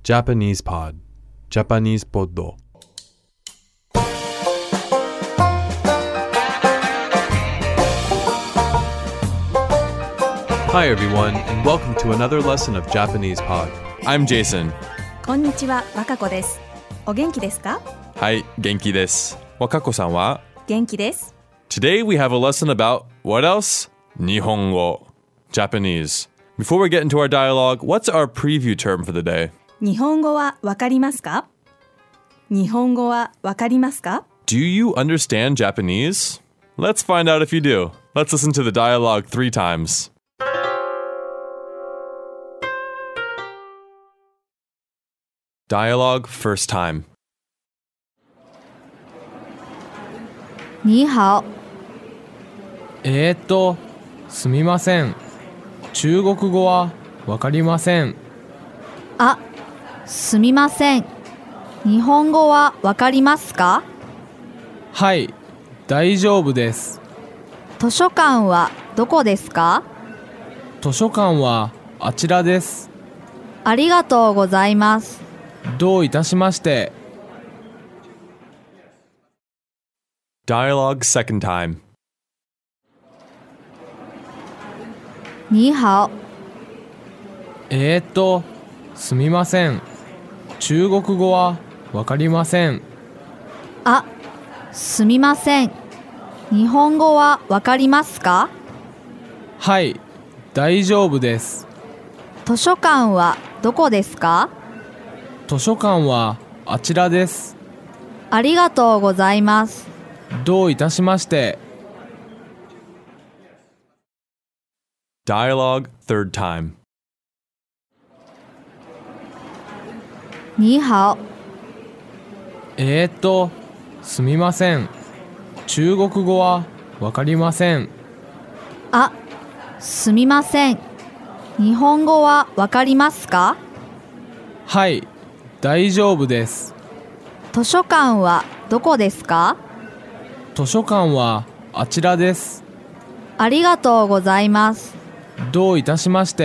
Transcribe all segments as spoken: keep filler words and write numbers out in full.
Japanese Pod Japanese Pod Hi everyone, and welcome to another lesson of Japanese Pod. I'm Jason. こんにちは、わかこです。お元気ですか？ はい、元気です。わかこさんは？ 元気です。 Today we have a lesson about what else? 日本語 Japanese. Before we get into our dialogue, what's our preview term for the day? 日本語はわかりますか？日本語はわかりますか？ Do you understand Japanese? Let's find out if you do. Let's listen to the dialogue three times. Dialogue first time. に好。 えーっと、すみません。中国語はわかりません。 あ、すみません。日本語はわかりますか？ はい、大丈夫です。 図書館はどこですか？ 図書館はあちらです。 ありがとうございます。 どういたしまして。 Dialogue second time. に好。 えーっと、すみません。中国語はわかりません。 あ、すみません。日本語はわかりますか？ はい、大丈夫です。 図書館はどこですか？ 図書館はあちらです。 ありがとうございます。 どういたしまして。 Dialogue third time. に好。 えーっと、すみません。中国語はわかりません。 あ、すみません。日本語はわかりますか？ はい、大丈夫です。 図書館はどこですか？ 図書館はあちらです。 ありがとうございます。 どういたしまして。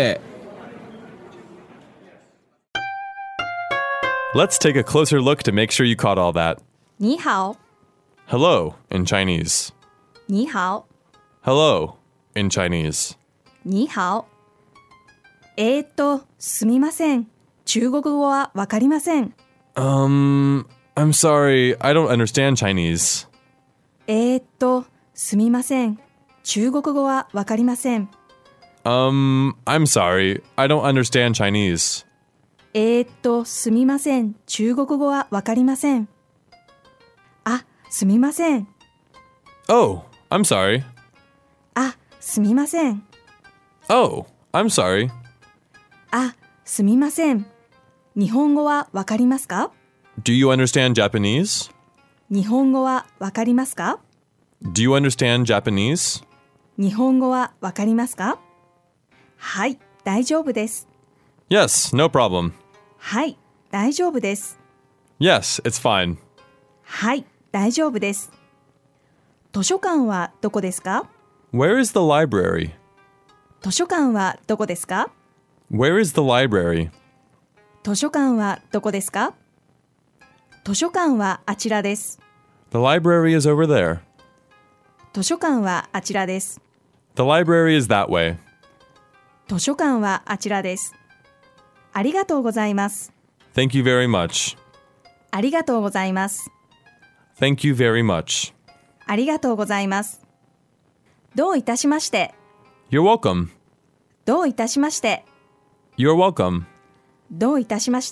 Let's take a closer look to make sure you caught all that. に好。 Hello in Chinese. に好。 Hello in Chinese. に好。えーっと、すみません。中国語はわかりません。 Um, I'm sorry, I don't understand Chinese. えーっと、すみません。中国語はわかりません。 Um, I'm sorry, I don't understand Chinese. えーっと、すみません。中国語はわかりません。あ、すみません。 Oh, I'm sorry. あ、すみません。 Oh, I'm sorry. あ、すみません。日本語はわかりますか？ Do you understand Japanese? 日本語はわかりますか？ Do you understand Japanese? 日本語はわかりますか？はい、大丈夫です。 Yes, no problem. はい、大丈夫です。 Yes, it's fine. はい、大丈夫です。図書館はどこですか？ Where is the library? 図書館はどこですか？ Where is the library? 図書館はどこですか？図書館はあちらです。 The library is over there. 図書館はあちらです。 The library is that way. 図書館はあちらです。ありがとうございます。 Thank you very much. ありがとうございます。 Thank you very much. ありがとうございます。どういたしまして。 You're welcome. どういたしまして。 You're welcome. どういたしまして。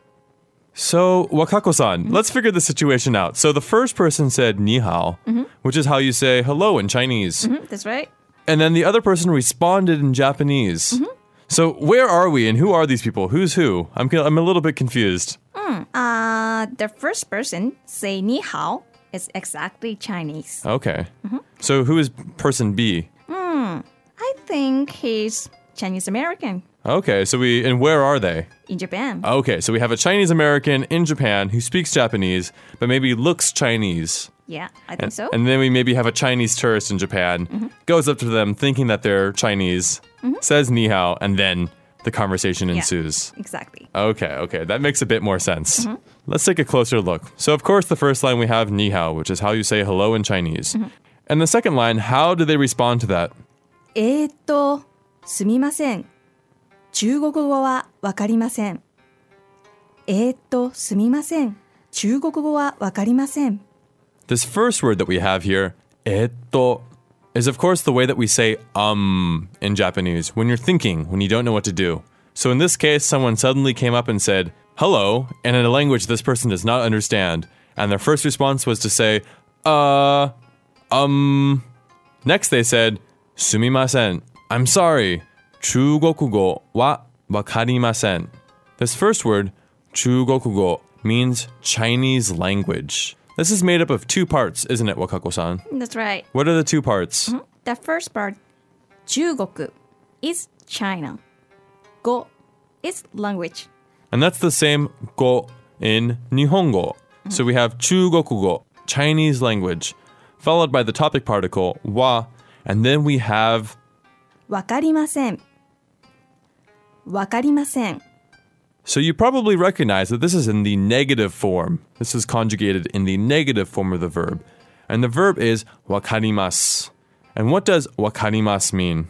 So, Wakako-san, mm-hmm. let's figure the situation out. So the first person said ni hao, mm-hmm. which is how you say hello in Chinese. Mm-hmm, that's right. And then the other person responded in Japanese. Mm-hmm. So where are we and who are these people? Who's who? I'm I'm a little bit confused. Mm, uh, the first person say ni hao is exactly Chinese. Okay. Mm-hmm. So who is person B? Mm, I think he's Chinese American. Okay, so we and where are they? In Japan. Okay, so we have a Chinese American in Japan who speaks Japanese, but maybe looks Chinese. Yeah, I think and, so. And then we maybe have a Chinese tourist in Japan, mm-hmm. goes up to them thinking that they're Chinese, mm-hmm. says ni hao, and then the conversation ensues. Exactly. Okay, okay. That makes a bit more sense. Let's take a closer look. So, of course, the first line we have ni hao, which is how you say hello in Chinese. And the second line, how do they respond to that? えーっと、すみません。中国語はわかりません。えーっと、すみません。中国語はわかりません。 This first word that we have here, etto, is of course the way that we say um in Japanese when you're thinking, when you don't know what to do. So in this case, someone suddenly came up and said, hello, and in a language this person does not understand. And their first response was to say, uh, um. Next they said, sumimasen, I'm sorry. Chugokugo wa wakarimasen. This first word, chugokugo, means Chinese language. This is made up of two parts, isn't it, Wakako-san? That's right. What are the two parts? The first part, 中国 is China. Go is language. And that's the same go in Nihongo. So we have chugokugo, Chinese language, followed by the topic particle wa, and then we have わかりません。わかりません。 So you probably recognize that this is in the negative form. This is conjugated in the negative form of the verb. And the verb is wakarimasu. And what does wakarimasu mean?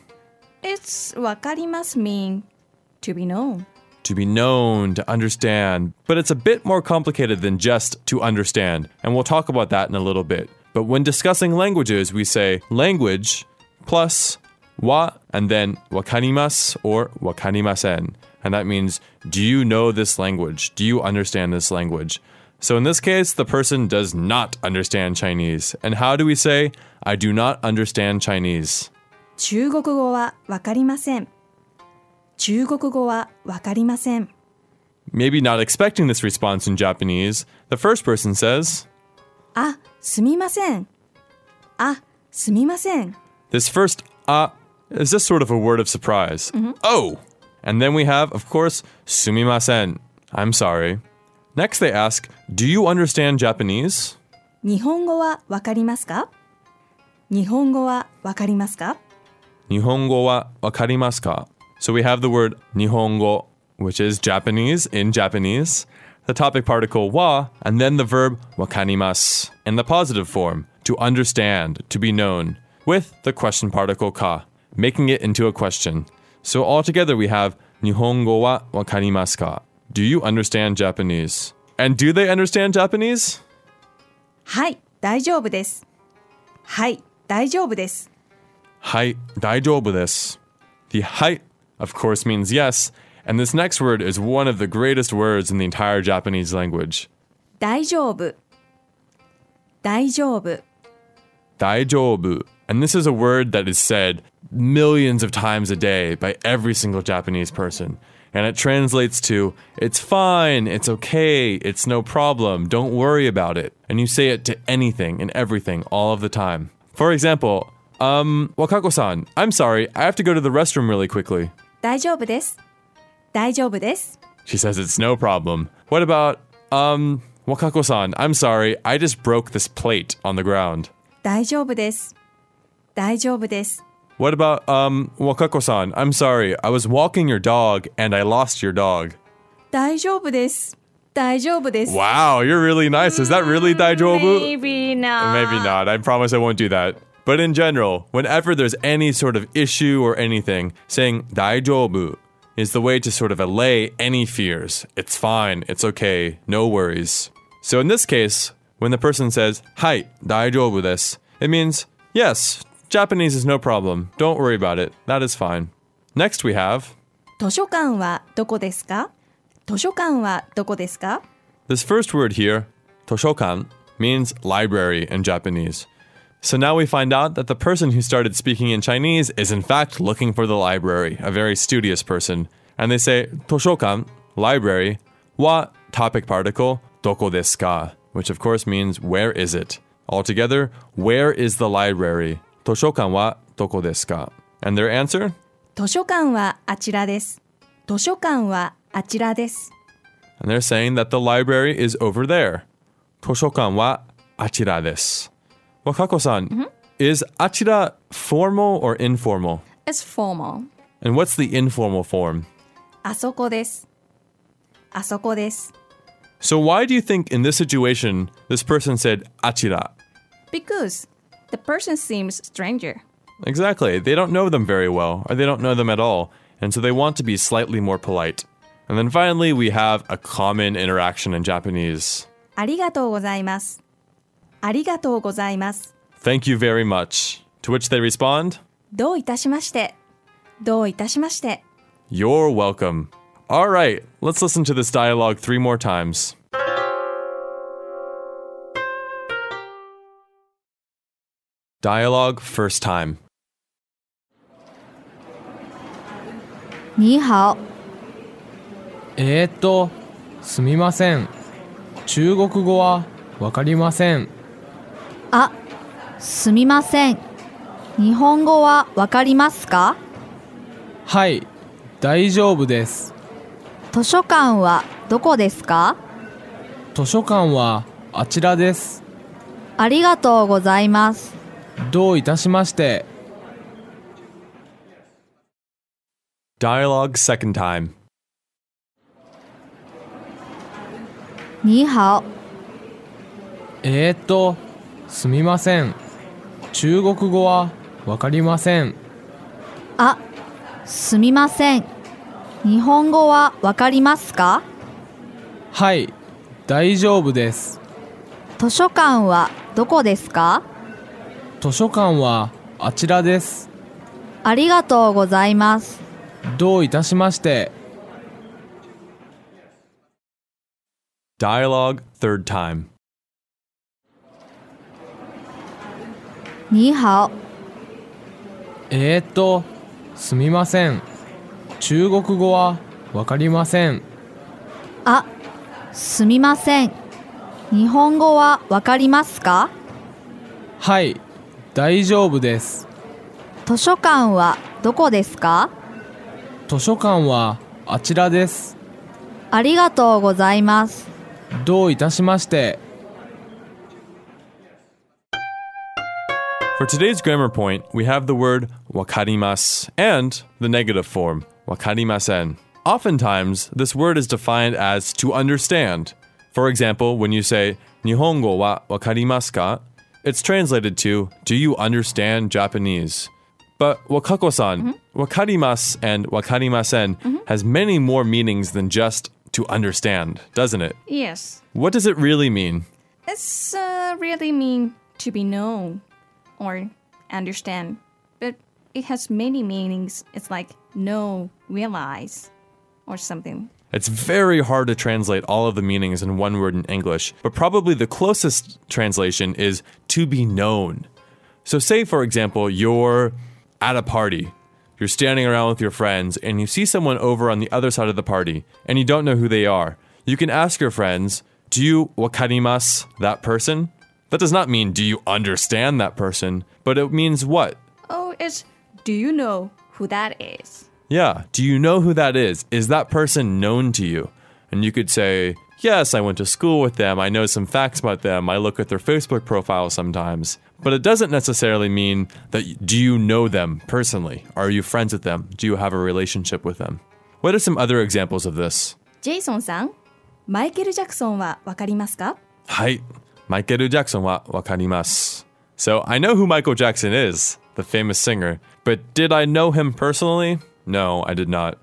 It's わかります mean to be known. To be known, to understand. But it's a bit more complicated than just to understand. And we'll talk about that in a little bit. But when discussing languages, we say language plus wa and then wakarimasu or wakarimasen. And that means, do you know this language? Do you understand this language? So in this case, the person does not understand Chinese. And how do we say, I do not understand Chinese? 中国語はわかりません。中国語はわかりません。 Maybe not expecting this response in Japanese, the first person says, あ、すみません。あ、すみません。 this first ah is just sort of a word of surprise. Oh! And then we have, of course, sumimasen. I'm sorry. Next they ask, do you understand Japanese? 日本語はわかりますか？日本語はわかりますか？ Nihongo wa wakarimasu ka? So we have the word nihongo, which is Japanese in Japanese, the topic particle wa, and then the verb wakarimasu in the positive form, to understand, to be known, with the question particle ka, making it into a question. So altogether we have Nihongo wa wakarimasu ka? Do you understand Japanese? And do they understand Japanese? はい、大丈夫です。はい、大丈夫です。 Hai daijoubu desu. The hai, of course, means yes, and this next word is one of the greatest words in the entire Japanese language. 大丈夫。大丈夫。 Daijoubu. And this is a word that is said millions of times a day by every single Japanese person. And it translates to, it's fine, it's okay, it's no problem, don't worry about it. And you say it to anything and everything all of the time. For example, um, Wakako-san, I'm sorry, I have to go to the restroom really quickly. 大丈夫です。大丈夫です。 She says it's no problem. What about, um, Wakako-san, I'm sorry, I just broke this plate on the ground. 大丈夫です。大丈夫です。 What about, um, Wakako-san, I'm sorry, I was walking your dog and I lost your dog. 大丈夫です。大丈夫です。 Wow, you're really nice. Is that really daijoubu? Maybe not. Maybe not. I promise I won't do that. But in general, whenever there's any sort of issue or anything, saying daijoubu is the way to sort of allay any fears. It's fine. It's okay. No worries. So in this case, when the person says, hai, daijoubu desu, it means, yes, Japanese is no problem. Don't worry about it. That is fine. Next we have, 図書館はどこですか？図書館はどこですか？ this first word here, toshokan, means library in Japanese. So now we find out that the person who started speaking in Chinese is in fact looking for the library, a very studious person. And they say, toshokan, library, wa, topic particle, doko desu ka, which of course means where is it? Altogether, where is the library? Toshokan wa doko desu ka? And their answer? 図書館はあちらです。図書館はあちらです。 And they're saying that the library is over there. Toshokan wa achira desu. Wakako-san, mm-hmm. is achira formal or informal? It's formal. And what's the informal form? あそこです。あそこです。 So why do you think in this situation this person said achira? Because the person seems stranger. Exactly. They don't know them very well, or they don't know them at all, and so they want to be slightly more polite. And then finally, we have a common interaction in Japanese. ありがとうございます。ありがとうございます。 Thank you very much. To which they respond, どういたしまして。どういたしまして。 You're welcome. All right, let's listen to this dialogue three more times. Dialogue first time. に好。 えー、っとすみません、中国語はわかりません。 あ、すみません。日本語はわかりますか？ はい、大丈夫です。 図書館はどこですか？ 図書館はあちらです。 ありがとうございます。 どういたしまして。 Dialogue second time. に好。 えー、っとすみません、中国語はわかりません。 あ、すみません。日本語はわかりますか？ はい、大丈夫です。 図書館はどこですか？ 図書館はあちらです。 ありがとうございます。 どういたしまして。 Dialogue third time. に好。 えー、っとすみません、中国語はわかりません。 あ、すみません。日本語はわかりますか？ はい、大丈夫です。 図書館はどこですか？ 図書館はあちらです。 ありがとうございます。 どういたしまして。 For today's grammar point, we have the word wakarimasu and the negative form, wakarimasen. Oftentimes, this word is defined as to understand. For example, when you say, Nihongo wa wakarimasu ka? It's translated to, do you understand Japanese? But Wakako-san, mm-hmm. wakarimasu and wakarimasen mm-hmm. has many more meanings than just to understand, doesn't it? Yes. What does it really mean? It's uh, really mean to be known or understand. But it has many meanings. It's like know, realize, or something. It's very hard to translate all of the meanings in one word in English, but probably the closest translation is to be known. So say, for example, you're at a party. You're standing around with your friends and you see someone over on the other side of the party and you don't know who they are. You can ask your friends, do you wakarimasu that person? That does not mean do you understand that person, but it means what? Oh, it's do you know who that is? Yeah, do you know who that is? Is that person known to you? And you could say, yes, I went to school with them. I know some facts about them. I look at their Facebook profile sometimes. But it doesn't necessarily mean that do you know them personally? Are you friends with them? Do you have a relationship with them? What are some other examples of this? ジェイソンさん、マイケル・ジャクソンはわかりますか？ はい、マイケル・ジャクソンはわかります。So I know who Michael Jackson is, the famous singer. But did I know him personally? No, I did not.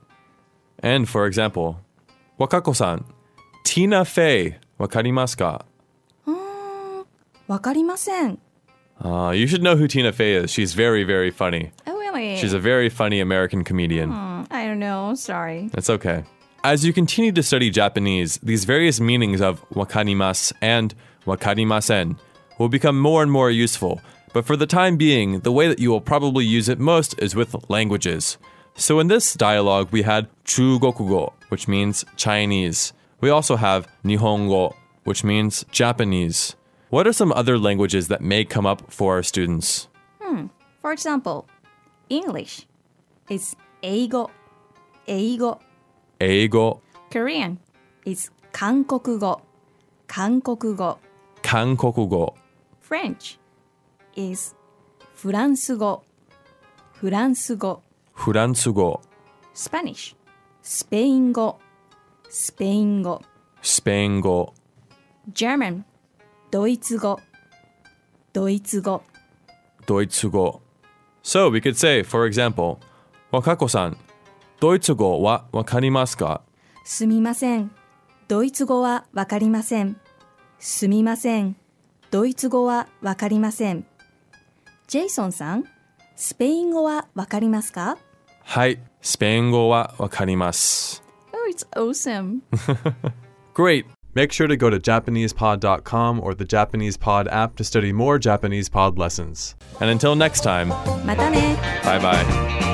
And for example, Wakako-san, Tina Fey, わかりますか？ うーん、わかりません。 Uh, you should know who Tina Fey is. She's very, very funny. Oh, really? She's a very funny American comedian. Hmm, I don't know. Sorry. It's okay. As you continue to study Japanese, these various meanings of wakarimasu and wakarimasen will become more and more useful. But for the time being, the way that you will probably use it most is with languages. So in this dialogue, we had Chugokugo, which means Chinese. We also have Nihongo, which means Japanese. What are some other languages that may come up for our students? Hmm. For example, English is 英語、英語。 英語。 Korean is 韓国語、韓国語。 韓国語。 French is フランス語、フランス語。 フランス語。 Spanish, スペイン語、スペイン語。 スペイン語。 German、ドイツ語、ドイツ語。 ドイツ語。So we could say, for example, 若子さん、ドイツ語はわかりますか？ すみません。ドイツ語はわかりません。すみません。ドイツ語はわかりません。ジェイソンさん、スペイン語はわかりますか？ はい、スペイン語はわかります。 Oh, it's awesome. Great. Make sure to go to Japanese pod dot com or the Japanese Pod app to study more Japanese Pod lessons. And until next time, またね。 bye bye.